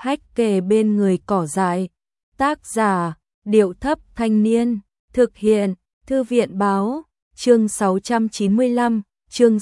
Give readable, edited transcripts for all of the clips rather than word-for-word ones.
hách kề bên người cỏ dại. Tác giả, Điệu Thấp Thanh Niên. Thực hiện, Thư viện Báo. Chương 695, chương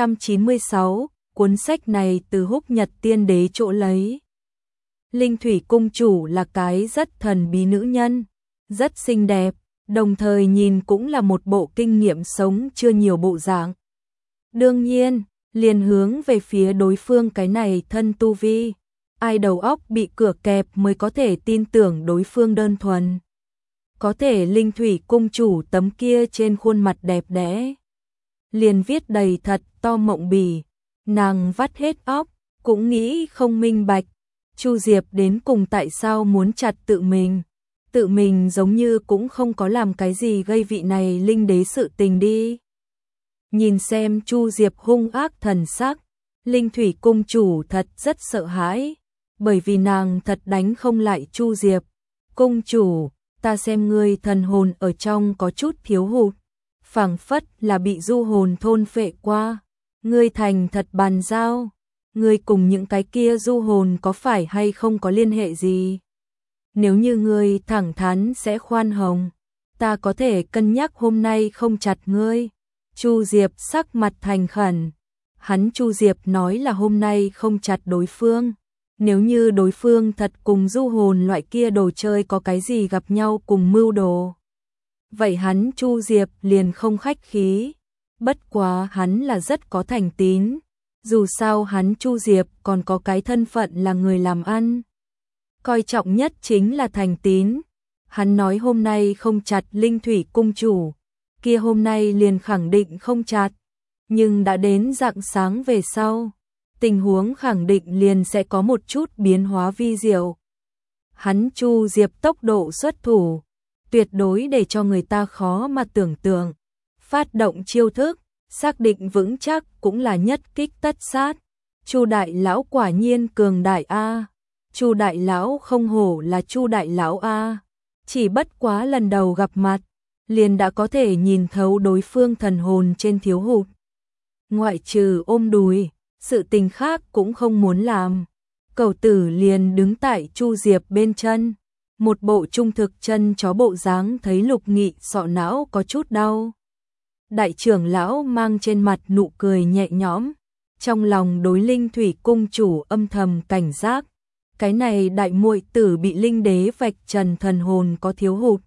696. Cuốn sách này từ Húc Nhật Tiên Đế chỗ lấy. Linh Thủy Cung chủ là cái rất thần bí nữ nhân, rất xinh đẹp, đồng thời nhìn cũng là một bộ kinh nghiệm sống chưa nhiều bộ dạng. Đương nhiên, liền hướng về phía đối phương cái này thân tu vi, ai đầu óc bị cửa kẹp mới có thể tin tưởng đối phương đơn thuần. Có thể Linh Thủy Cung chủ tấm kia trên khuôn mặt đẹp đẽ, liền viết đầy thật to mộng bỉ, nàng vắt hết óc, cũng nghĩ không minh bạch, Chu Diệp đến cùng tại sao muốn chặt tự mình giống như cũng không có làm cái gì gây vị này linh đế sự tình đi. Nhìn xem Chu Diệp hung ác thần sắc, Linh Thủy Cung chủ thật rất sợ hãi, bởi vì nàng thật đánh không lại Chu Diệp. Cung chủ, ta xem ngươi thần hồn ở trong có chút thiếu hụt, phảng phất là bị du hồn thôn phệ qua, ngươi thành thật bàn giao, ngươi cùng những cái kia du hồn có phải hay không có liên hệ gì? Nếu như ngươi thẳng thắn sẽ khoan hồng, ta có thể cân nhắc hôm nay không chặt ngươi. Chu Diệp sắc mặt thành khẩn, hắn Chu Diệp nói là hôm nay không chặt đối phương. Nếu như đối phương thật cùng du hồn loại kia đồ chơi có cái gì gặp nhau cùng mưu đồ, vậy hắn Chu Diệp liền không khách khí. Bất quá hắn là rất có thành tín, dù sao hắn Chu Diệp còn có cái thân phận là người làm ăn. Coi trọng nhất chính là thành tín. Hắn nói hôm nay không chặt Linh Thủy Cung chủ, kia hôm nay liền khẳng định không chặt. Nhưng đã đến rạng sáng về sau, tình huống khẳng định liền sẽ có một chút biến hóa vi diệu. Hắn Chu Diệp tốc độ xuất thủ, tuyệt đối để cho người ta khó mà tưởng tượng. Phát động chiêu thức, xác định vững chắc cũng là nhất kích tất sát. Chu đại lão quả nhiên cường đại a. Chu đại lão không hổ là Chu đại lão a. Chỉ bất quá lần đầu gặp mặt, liền đã có thể nhìn thấu đối phương thần hồn trên thiếu hụt. Ngoại trừ ôm đùi, sự tình khác cũng không muốn làm. Cẩu tử liền đứng tại Chu Diệp bên chân, một bộ trung thực chân chó bộ dáng, thấy Lục Nghị sọ não có chút đau. Đại trưởng lão mang trên mặt nụ cười nhẹ nhõm, trong lòng đối Linh Thủy Cung chủ âm thầm cảnh giác. Cái này đại muội tử bị linh đế vạch trần thần hồn có thiếu hụt,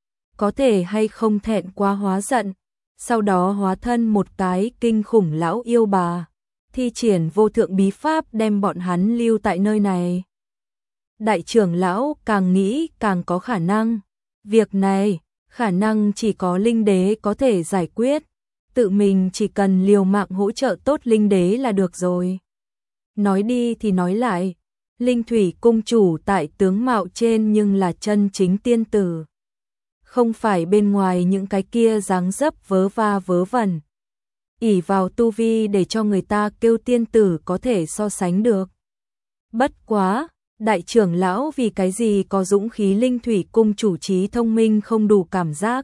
có thể hay không thẹn quá hóa giận, sau đó hóa thân một cái kinh khủng lão yêu bà, thi triển vô thượng bí pháp đem bọn hắn lưu tại nơi này. Đại trưởng lão càng nghĩ càng có khả năng, việc này khả năng chỉ có linh đế có thể giải quyết, tự mình chỉ cần liều mạng hỗ trợ tốt linh đế là được rồi. Nói đi thì nói lại, Linh Thủy Cung chủ tại tướng mạo trên nhưng là chân chính tiên tử, không phải bên ngoài những cái kia dáng dấp vớ va vớ vẩn, ỷ vào tu vi để cho người ta kêu tiên tử có thể so sánh được. Bất quá, đại trưởng lão vì cái gì có dũng khí Linh Thủy Cung chủ trí thông minh không đủ cảm giác.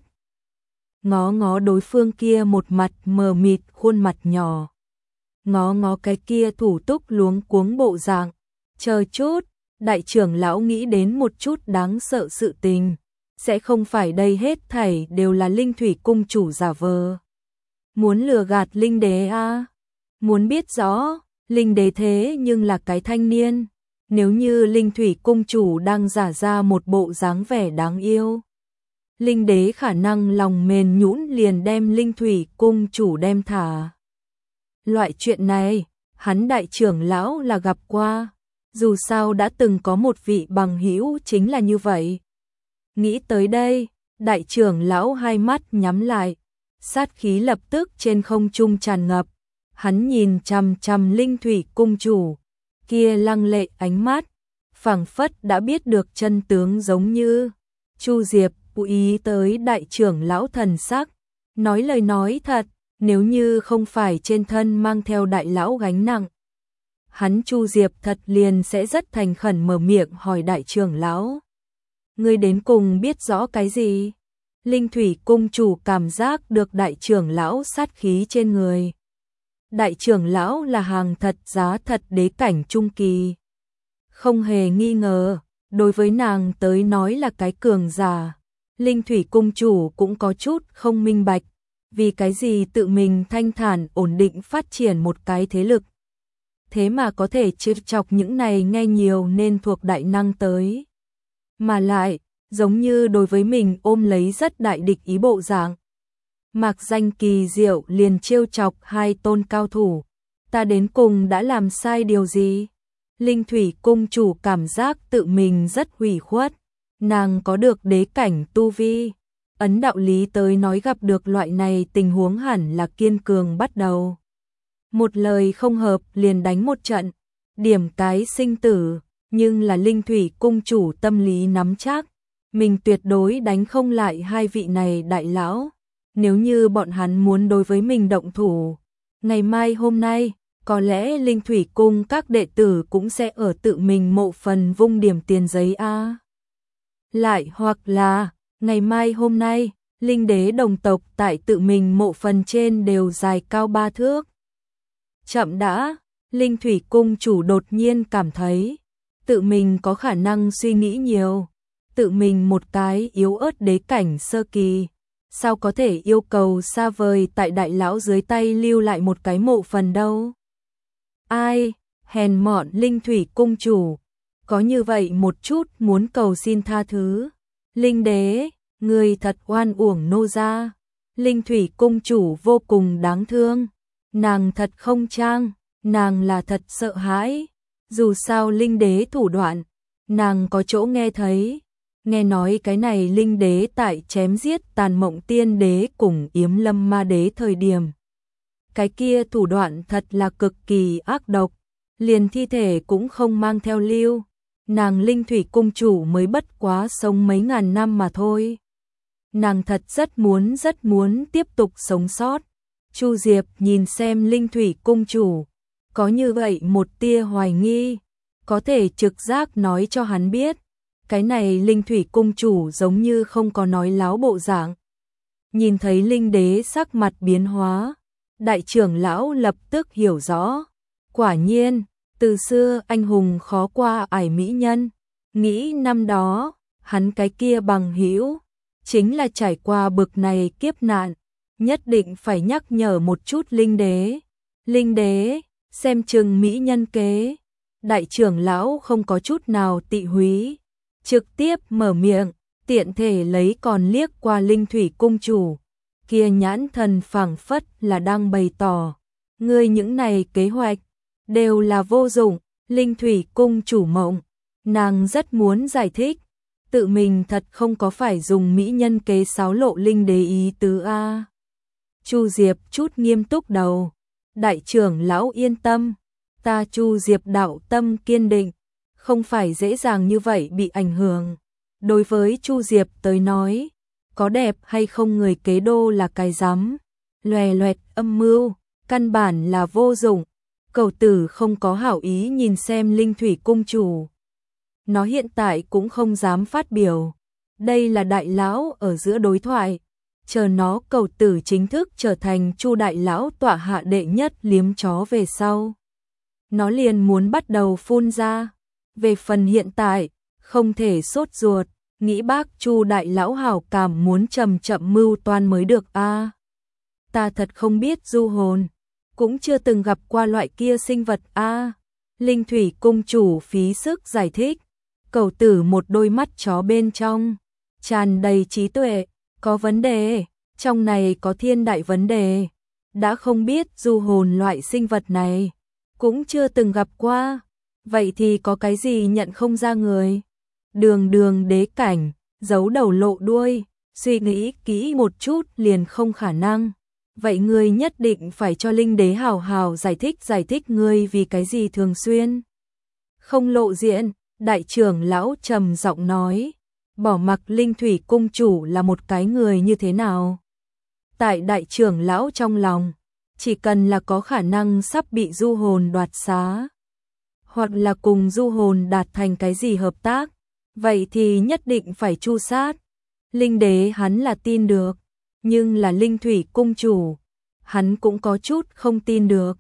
Ngó ngó đối phương kia một mặt mờ mịt khuôn mặt nhỏ, ngó ngó cái kia thủ túc luống cuống bộ dạng, chờ chút, đại trưởng lão nghĩ đến một chút đáng sợ sự tình, sẽ không phải đây hết thảy đều là Linh Thủy Cung chủ giả vờ, muốn lừa gạt linh đế a. Muốn biết rõ, linh đế thế nhưng là cái thanh niên, nếu như Linh Thủy Cung chủ đang giả ra một bộ dáng vẻ đáng yêu, linh đế khả năng lòng mềm nhũn liền đem Linh Thủy Cung chủ đem thả. Loại chuyện này, hắn đại trưởng lão là gặp qua, dù sao đã từng có một vị bằng hữu chính là như vậy. Nghĩ tới đây, đại trưởng lão hai mắt nhắm lại, sát khí lập tức trên không trung tràn ngập, hắn nhìn chằm chằm Linh Thủy Cung chủ, kia lăng lệ ánh mắt, phảng phất đã biết được chân tướng giống như. Chu Diệp chú ý tới đại trưởng lão thần sắc, nói lời nói thật, nếu như không phải trên thân mang theo đại lão gánh nặng, hắn Chu Diệp thật liền sẽ rất thành khẩn mở miệng hỏi đại trưởng lão. Ngươi đến cùng biết rõ cái gì? Linh Thủy Cung chủ cảm giác được đại trưởng lão sát khí trên người. Đại trưởng lão là hàng thật giá thật đế cảnh trung kỳ. Không hề nghi ngờ, đối với nàng tới nói là cái cường giả. Linh Thủy cung chủ cũng có chút không minh bạch, vì cái gì tự mình thanh thản ổn định phát triển một cái thế lực. Thế mà có thể trêu chọc những này nghe nhiều nên thuộc đại năng tới. Mà lại, giống như đối với mình ôm lấy rất đại địch ý bộ dạng. Mạc Danh kỳ diệu liền trêu chọc hai tôn cao thủ. Ta đến cùng đã làm sai điều gì? Linh Thủy cung chủ cảm giác tự mình rất hủy khuất. Nàng có được đế cảnh tu vi. Ấn đạo lý tới nói gặp được loại này tình huống hẳn là kiên cường bắt đầu. Một lời không hợp liền đánh một trận. Điểm cái sinh tử. Nhưng là Linh Thủy cung chủ tâm lý nắm chắc. Mình tuyệt đối đánh không lại hai vị này đại lão. Nếu như bọn hắn muốn đối với mình động thủ. Ngày mai hôm nay, có lẽ Linh Thủy cung các đệ tử cũng sẽ ở tự mình mộ phần vung điểm tiền giấy a. Lại hoặc là, ngày mai hôm nay, Linh đế đồng tộc tại tự mình mộ phần trên đều dài cao 3 thước. Chậm đã, Linh Thủy cung chủ đột nhiên cảm thấy, tự mình có khả năng suy nghĩ nhiều. Tự mình một cái yếu ớt đế cảnh sơ kỳ, sao có thể yêu cầu xa vời tại đại lão dưới tay lưu lại một cái mộ phần đâu. Ai, hèn mọn Linh Thủy cung chủ, có như vậy một chút muốn cầu xin tha thứ. Linh đế, người thật oan uổng nô gia. Linh Thủy cung chủ vô cùng đáng thương. Nàng thật không trang, nàng là thật sợ hãi. Dù sao Linh đế thủ đoạn, nàng có chỗ nghe thấy. Nghe nói cái này Linh đế tại chém giết Tàn Mộng Tiên đế cùng Yếm Lâm Ma đế thời điểm. Cái kia thủ đoạn thật là cực kỳ ác độc, liền thi thể cũng không mang theo lưu. Nàng Linh Thủy cung chủ mới bất quá sống mấy ngàn năm mà thôi. Nàng thật rất muốn tiếp tục sống sót. Chu Diệp nhìn xem Linh Thủy cung chủ, có như vậy một tia hoài nghi, có thể trực giác nói cho hắn biết. Cái này Linh Thủy cung chủ giống như không có nói láo bộ dạng. Nhìn thấy Linh đế sắc mặt biến hóa, đại trưởng lão lập tức hiểu rõ. Quả nhiên, từ xưa anh hùng khó qua ải mỹ nhân. Nghĩ năm đó, hắn cái kia bằng hữu chính là trải qua bực này kiếp nạn. Nhất định phải nhắc nhở một chút Linh đế. Linh đế, xem chừng mỹ nhân kế. Đại trưởng lão không có chút nào tị húy, trực tiếp mở miệng, tiện thể lấy còn liếc qua Linh Thủy cung chủ. Kia nhãn thần phảng phất là đang bày tỏ, ngươi những này kế hoạch đều là vô dụng. Linh Thủy cung chủ mộng, nàng rất muốn giải thích, tự mình thật không có phải dùng mỹ nhân kế xáo lộ Linh đế ý tứ a. Chu Diệp chút nghiêm túc đầu, đại trưởng lão yên tâm, ta Chu Diệp đạo tâm kiên định, không phải dễ dàng như vậy bị ảnh hưởng. Đối với Chu Diệp tới nói, có đẹp hay không người kế đô là cái rắm, loè loẹt âm mưu, căn bản là vô dụng. Cầu tử không có hảo ý nhìn xem Linh Thủy cung chủ. Nó hiện tại cũng không dám phát biểu. Đây là đại lão ở giữa đối thoại. Chờ nó cầu tử chính thức trở thành Chu đại lão tọa hạ đệ nhất liếm chó về sau. Nó liền muốn bắt đầu phun ra. Về phần hiện tại, không thể sốt ruột, nghĩ bác Chu đại lão hảo cảm muốn chậm chậm mưu toan mới được a. Ta thật không biết du hồn, cũng chưa từng gặp qua loại kia sinh vật a. Linh Thủy cung chủ phí sức giải thích, cầu tử một đôi mắt chó bên trong tràn đầy trí tuệ, có vấn đề, trong này có thiên đại vấn đề. Đã không biết du hồn loại sinh vật này, cũng chưa từng gặp qua. Vậy thì có cái gì nhận không ra người? Đường đường đế cảnh, giấu đầu lộ đuôi, suy nghĩ kỹ một chút liền không khả năng. Vậy ngươi nhất định phải cho Linh đế hào hào giải thích ngươi vì cái gì thường xuyên không lộ diện. Đại trưởng lão trầm giọng nói, bỏ mặc Linh Thủy cung chủ là một cái người như thế nào. Tại đại trưởng lão trong lòng, chỉ cần là có khả năng sắp bị du hồn đoạt xá, hoặc là cùng du hồn đạt thành cái gì hợp tác, vậy thì nhất định phải tru sát. Linh đế hắn là tin được, nhưng là Linh Thủy cung chủ, hắn cũng có chút không tin được.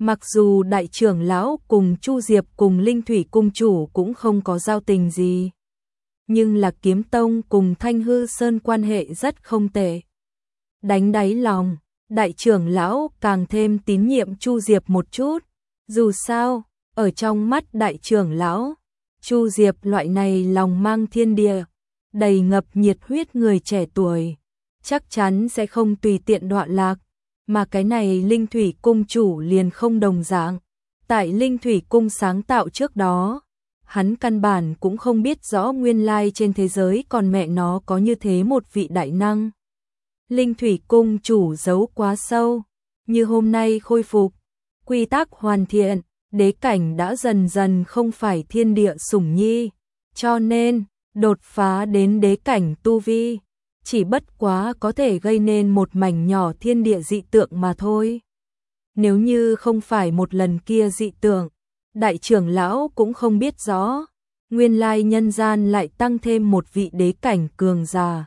Mặc dù đại trưởng lão cùng Chu Diệp cùng Linh Thủy cung chủ cũng không có giao tình gì, nhưng là Kiếm Tông cùng Thanh Hư Sơn quan hệ rất không tệ. Đánh đáy lòng, đại trưởng lão càng thêm tín nhiệm Chu Diệp một chút. Dù sao, ở trong mắt đại trưởng lão, Chu Diệp loại này lòng mang thiên địa, đầy ngập nhiệt huyết người trẻ tuổi, chắc chắn sẽ không tùy tiện đoạn lạc. Mà cái này Linh Thủy cung chủ liền không đồng dạng. Tại Linh Thủy cung sáng tạo trước đó, hắn căn bản cũng không biết rõ nguyên lai trên thế giới còn mẹ nó có như thế một vị đại năng. Linh Thủy cung chủ giấu quá sâu, như hôm nay khôi phục, quy tắc hoàn thiện, đế cảnh đã dần dần không phải thiên địa sủng nhi, cho nên đột phá đến đế cảnh tu vi, chỉ bất quá có thể gây nên một mảnh nhỏ thiên địa dị tượng mà thôi. Nếu như không phải một lần kia dị tượng, đại trưởng lão cũng không biết rõ, nguyên lai nhân gian lại tăng thêm một vị đế cảnh cường giả.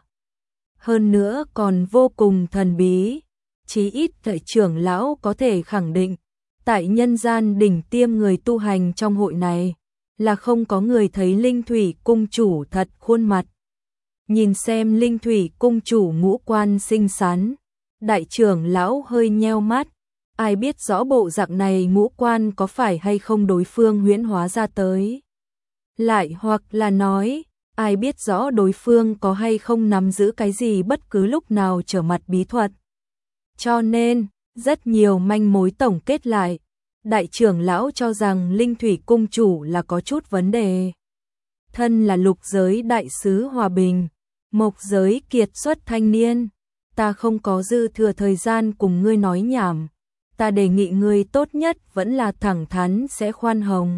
Hơn nữa còn vô cùng thần bí, chí ít đại trưởng lão có thể khẳng định, tại nhân gian đỉnh tiêm người tu hành trong hội này, là không có người thấy Linh Thủy cung chủ thật khuôn mặt. Nhìn xem Linh Thủy cung chủ ngũ quan xinh xắn, đại trưởng lão hơi nheo mắt, ai biết rõ bộ dạng này ngũ quan có phải hay không đối phương huyễn hóa ra tới. Lại hoặc là nói, ai biết rõ đối phương có hay không nắm giữ cái gì bất cứ lúc nào trở mặt bí thuật. Cho nên, rất nhiều manh mối tổng kết lại, đại trưởng lão cho rằng Linh Thủy cung chủ là có chút vấn đề. Thân là lục giới đại sứ hòa bình, mộc giới kiệt xuất thanh niên, ta không có dư thừa thời gian cùng ngươi nói nhảm, ta đề nghị ngươi tốt nhất vẫn là thẳng thắn sẽ khoan hồng.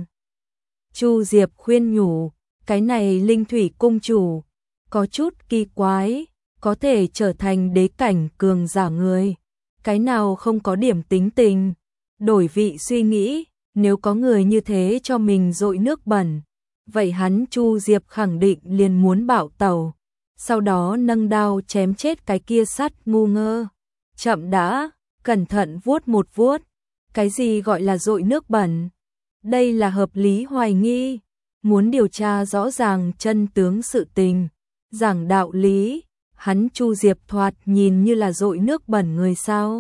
Chu Diệp khuyên nhủ, cái này Linh Thủy cung chủ, có chút kỳ quái, có thể trở thành đế cảnh cường giả người, cái nào không có điểm tính tình, đổi vị suy nghĩ, nếu có người như thế cho mình dội nước bẩn, vậy hắn Chu Diệp khẳng định liền muốn bạo tẩu, sau đó nâng đao chém chết cái kia sắt ngu ngơ. Chậm đã, cẩn thận vuốt một vuốt, cái gì gọi là dội nước bẩn? Đây là hợp lý hoài nghi, muốn điều tra rõ ràng chân tướng sự tình, giảng đạo lý, hắn Chu Diệp thoạt nhìn như là dội nước bẩn người sao?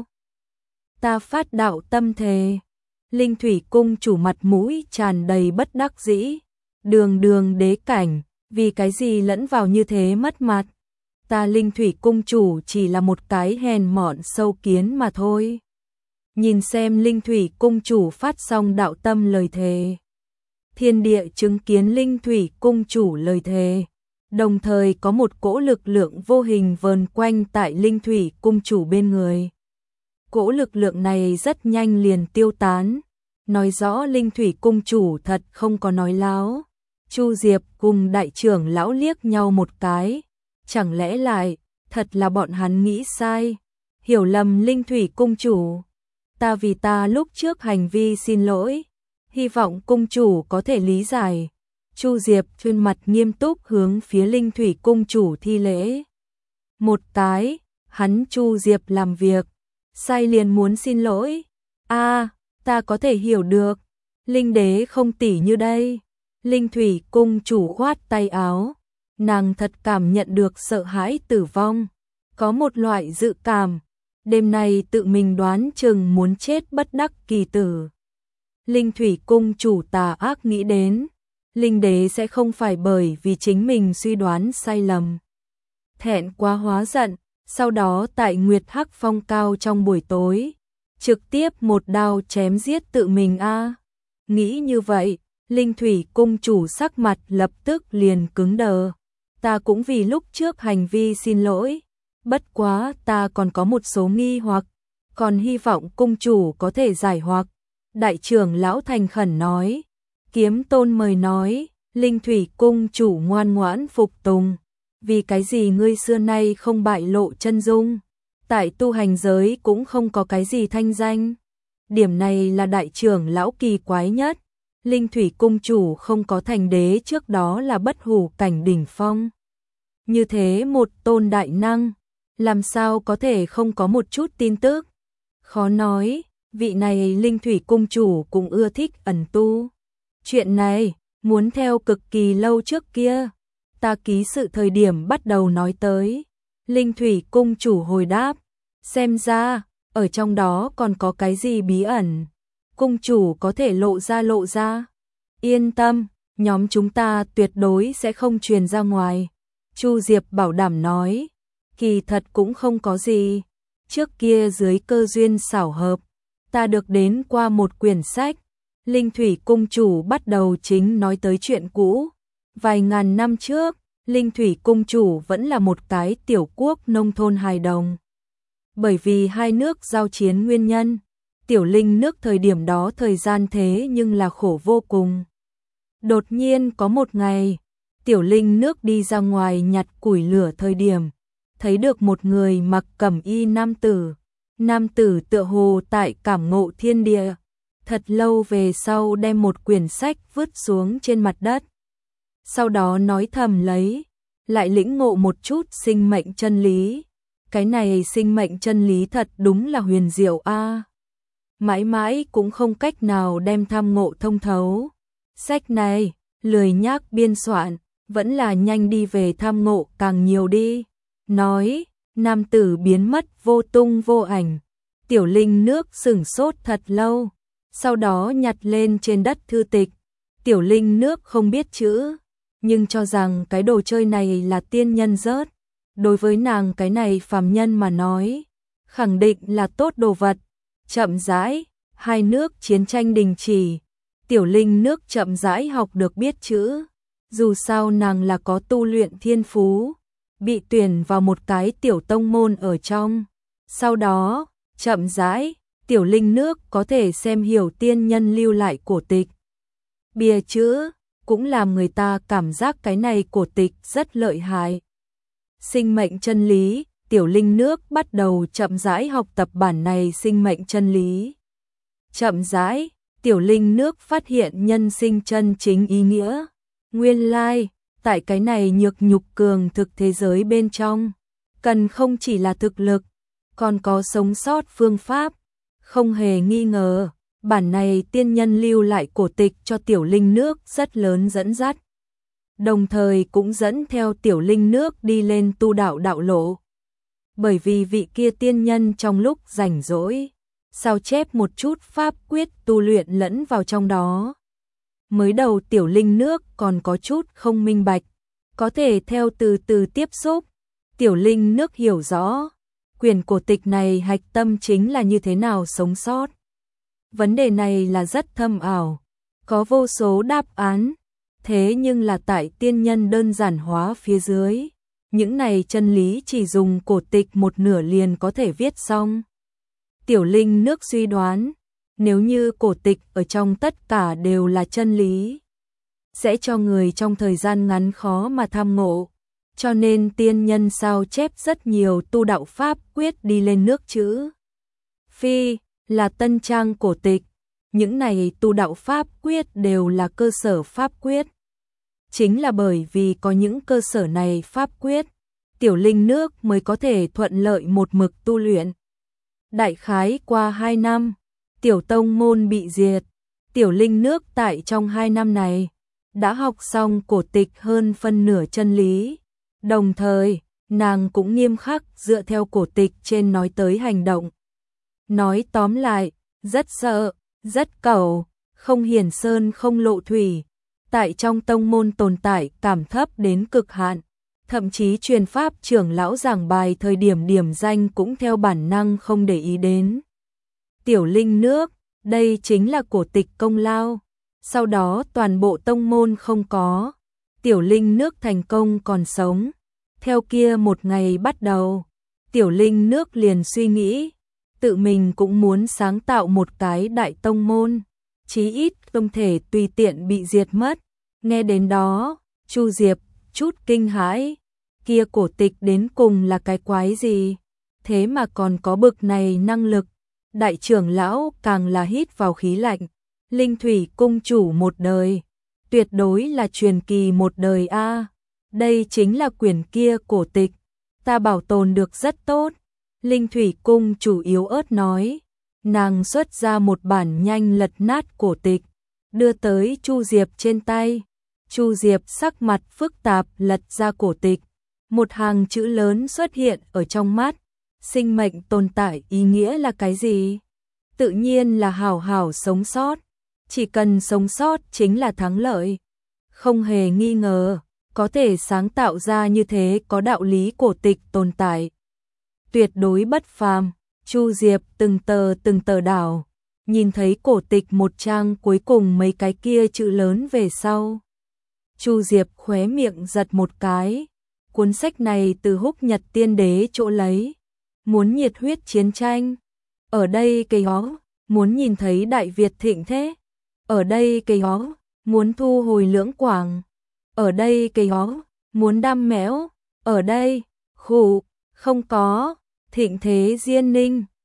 Ta phát đạo tâm thề. Linh Thủy cung chủ mặt mũi tràn đầy bất đắc dĩ, đường đường đế cảnh, vì cái gì lẫn vào như thế mất mặt. Ta Linh Thủy cung chủ chỉ là một cái hèn mọn sâu kiến mà thôi. Nhìn xem Linh Thủy cung chủ phát xong đạo tâm lời thề. Thiên địa chứng kiến Linh Thủy cung chủ lời thề, đồng thời có một cỗ lực lượng vô hình vờn quanh tại Linh Thủy cung chủ bên người. Cỗ lực lượng này rất nhanh liền tiêu tán, nói rõ Linh Thủy cung chủ thật không có nói láo. Chu Diệp cùng đại trưởng lão liếc nhau một cái, chẳng lẽ lại, thật là bọn hắn nghĩ sai, hiểu lầm Linh Thủy cung chủ. Ta vì ta lúc trước hành vi xin lỗi, hy vọng cung chủ có thể lý giải. Chu Diệp trên mặt nghiêm túc hướng phía Linh Thủy cung chủ thi lễ. Một cái, hắn Chu Diệp làm việc, sai liền muốn xin lỗi. Ta có thể hiểu được, Linh đế không tỉ như đây. Linh Thủy cung chủ khoát tay áo, nàng thật cảm nhận được sợ hãi tử vong, có một loại dự cảm, đêm nay tự mình đoán chừng muốn chết bất đắc kỳ tử. Linh Thủy cung chủ tà ác nghĩ đến, Linh đế sẽ không phải bởi vì chính mình suy đoán sai lầm. Thẹn quá hóa giận, sau đó tại Nguyệt Hắc Phong cao trong buổi tối, trực tiếp một đao chém giết tự mình Nghĩ như vậy, Linh Thủy cung chủ sắc mặt lập tức liền cứng đờ. Ta cũng vì lúc trước hành vi xin lỗi, bất quá ta còn có một số nghi hoặc, còn hy vọng cung chủ có thể giải hoặc. Đại trưởng lão thành khẩn nói, Kiếm Tôn mời nói, Linh Thủy cung chủ ngoan ngoãn phục tùng, vì cái gì ngươi xưa nay không bại lộ chân dung, tại tu hành giới cũng không có cái gì thanh danh. Điểm này là đại trưởng lão kỳ quái nhất. Linh Thủy cung chủ không có thành đế trước đó là bất hủ cảnh đỉnh phong. Như thế một tôn đại năng, làm sao có thể không có một chút tin tức? Khó nói, vị này Linh Thủy cung chủ cũng ưa thích ẩn tu. Chuyện này, muốn theo cực kỳ lâu trước kia, ta ký sự thời điểm bắt đầu nói tới. Linh Thủy cung chủ hồi đáp, xem ra, ở trong đó còn có cái gì bí ẩn. Cung chủ có thể lộ ra. Yên tâm, nhóm chúng ta tuyệt đối sẽ không truyền ra ngoài. Chu Diệp bảo đảm nói, kỳ thật cũng không có gì. Trước kia dưới cơ duyên xảo hợp, ta được đến qua một quyển sách. Linh Thủy cung chủ bắt đầu chính nói tới chuyện cũ. Vài ngàn năm trước, Linh Thủy cung chủ vẫn là một cái tiểu quốc nông thôn hài đồng. Bởi vì hai nước giao chiến nguyên nhân, tiểu linh nước thời điểm đó thời gian thế nhưng là khổ vô cùng. Đột nhiên có một ngày, tiểu linh nước đi ra ngoài nhặt củi lửa thời điểm, thấy được một người mặc cẩm y nam tử. Nam tử tựa hồ tại cảm ngộ thiên địa, thật lâu về sau đem một quyển sách vứt xuống trên mặt đất. Sau đó nói thầm lấy, lại lĩnh ngộ một chút sinh mệnh chân lý. Cái này sinh mệnh chân lý thật đúng là huyền diệu a. Mãi mãi cũng không cách nào đem tham ngộ thông thấu. Sách này, lười nhác biên soạn, vẫn là nhanh đi về tham ngộ càng nhiều đi. Nói, nam tử biến mất vô tung vô ảnh. Tiểu linh nước sửng sốt thật lâu, sau đó nhặt lên trên đất thư tịch. Tiểu linh nước không biết chữ, nhưng cho rằng cái đồ chơi này là tiên nhân rớt. Đối với nàng cái này phàm nhân mà nói, khẳng định là tốt đồ vật. Chậm rãi, hai nước chiến tranh đình chỉ. Tiểu linh nước chậm rãi học được biết chữ. Dù sao nàng là có tu luyện thiên phú, bị tuyển vào một cái tiểu tông môn ở trong. Sau đó, chậm rãi, tiểu linh nước có thể xem hiểu tiên nhân lưu lại cổ tịch. Bìa chữ cũng làm người ta cảm giác cái này cổ tịch rất lợi hại. Sinh mệnh chân lý, tiểu linh nước bắt đầu chậm rãi học tập bản này sinh mệnh chân lý. Chậm rãi, tiểu linh nước phát hiện nhân sinh chân chính ý nghĩa. Nguyên lai, tại cái này nhược nhục cường thực thế giới bên trong, cần không chỉ là thực lực, còn có sống sót phương pháp. Không hề nghi ngờ, bản này tiên nhân lưu lại cổ tịch cho tiểu linh nước rất lớn dẫn dắt. Đồng thời cũng dẫn theo tiểu linh nước đi lên tu đạo đạo lộ. Bởi vì vị kia tiên nhân trong lúc rảnh rỗi, sao chép một chút pháp quyết tu luyện lẫn vào trong đó. Mới đầu tiểu linh nước còn có chút không minh bạch, có thể theo từ từ tiếp xúc, tiểu linh nước hiểu rõ, quyển cổ tịch này hạch tâm chính là như thế nào sống sót. Vấn đề này là rất thâm ảo, có vô số đáp án, thế nhưng là tại tiên nhân đơn giản hóa phía dưới, những này chân lý chỉ dùng cổ tịch một nửa liền có thể viết xong. Tiểu linh nước suy đoán, nếu như cổ tịch ở trong tất cả đều là chân lý, sẽ cho người trong thời gian ngắn khó mà tham ngộ, cho nên tiên nhân sao chép rất nhiều tu đạo pháp quyết đi lên nước chữ. Phi là tân trang cổ tịch, những này tu đạo pháp quyết đều là cơ sở pháp quyết. Chính là bởi vì có những cơ sở này pháp quyết, tiểu linh nước mới có thể thuận lợi một mực tu luyện. Đại khái qua 2 năm, tiểu tông môn bị diệt, tiểu linh nước tại trong 2 năm này, đã học xong cổ tịch hơn phân nửa chân lý. Đồng thời, nàng cũng nghiêm khắc dựa theo cổ tịch trên nói tới hành động. Nói tóm lại, rất sợ, rất cẩu, không hiển sơn không lộ thủy. Tại trong tông môn tồn tại cảm thấp đến cực hạn, thậm chí truyền pháp trưởng lão giảng bài thời điểm điểm danh cũng theo bản năng không để ý đến. Tiểu linh nước, đây chính là cổ tịch công lao. Sau đó toàn bộ tông môn không có, tiểu linh nước thành công còn sống. Theo kia một ngày bắt đầu, tiểu linh nước liền suy nghĩ, tự mình cũng muốn sáng tạo một cái đại tông môn, chí ít không thể tùy tiện bị diệt mất. Nghe đến đó, Chu Diệp chút kinh hãi, kia cổ tịch đến cùng là cái quái gì, thế mà còn có bực này năng lực. Đại trưởng lão càng là hít vào khí lạnh, Linh Thủy cung chủ một đời, tuyệt đối là truyền kỳ một đời a. Đây chính là quyển kia cổ tịch, ta bảo tồn được rất tốt. Linh Thủy cung chủ yếu ớt nói, Nàng xuất ra một bản nhanh lật nát cổ tịch, đưa tới Chu Diệp trên tay. Chu Diệp sắc mặt phức tạp lật ra cổ tịch, một hàng chữ lớn xuất hiện ở trong mắt. Sinh mệnh tồn tại ý nghĩa là cái gì? Tự nhiên là hảo hảo sống sót. Chỉ cần sống sót chính là thắng lợi. Không hề nghi ngờ, có thể sáng tạo ra như thế có đạo lý cổ tịch tồn tại. Tuyệt đối bất phàm. Chu Diệp từng tờ đảo, nhìn thấy cổ tịch một trang cuối cùng mấy cái kia chữ lớn về sau. Chu Diệp khóe miệng giật một cái, cuốn sách này từ Húc Nhật Tiên Đế chỗ lấy, muốn nhiệt huyết chiến tranh. Ở đây cây ó, muốn nhìn thấy Đại Việt thịnh thế. Ở đây cây ó, muốn thu hồi Lưỡng Quảng. Ở đây cây ó, muốn đam mẽo. Ở đây, khụ, không có, thịnh thế Diên Ninh.